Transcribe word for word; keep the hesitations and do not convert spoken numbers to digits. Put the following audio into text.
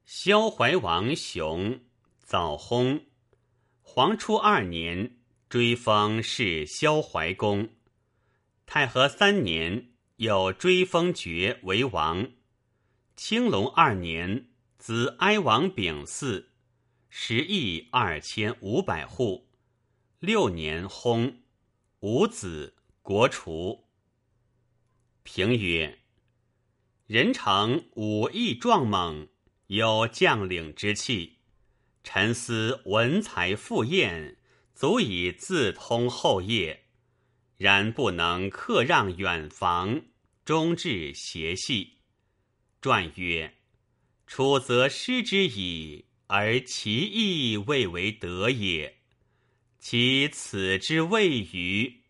萧怀王雄，早薨。黄初二年，追封是萧怀公。太和三年，又追封爵为王。青龙二年，子哀王丙嗣，食邑二千五百户。六年薨，无子，国除。评曰：人诚武艺壮猛，有将领之气，臣思文才富晏，足以自通后业，然不能克让远防，终至邪系。传曰：处则失之矣，而其意未为得也。其此之谓于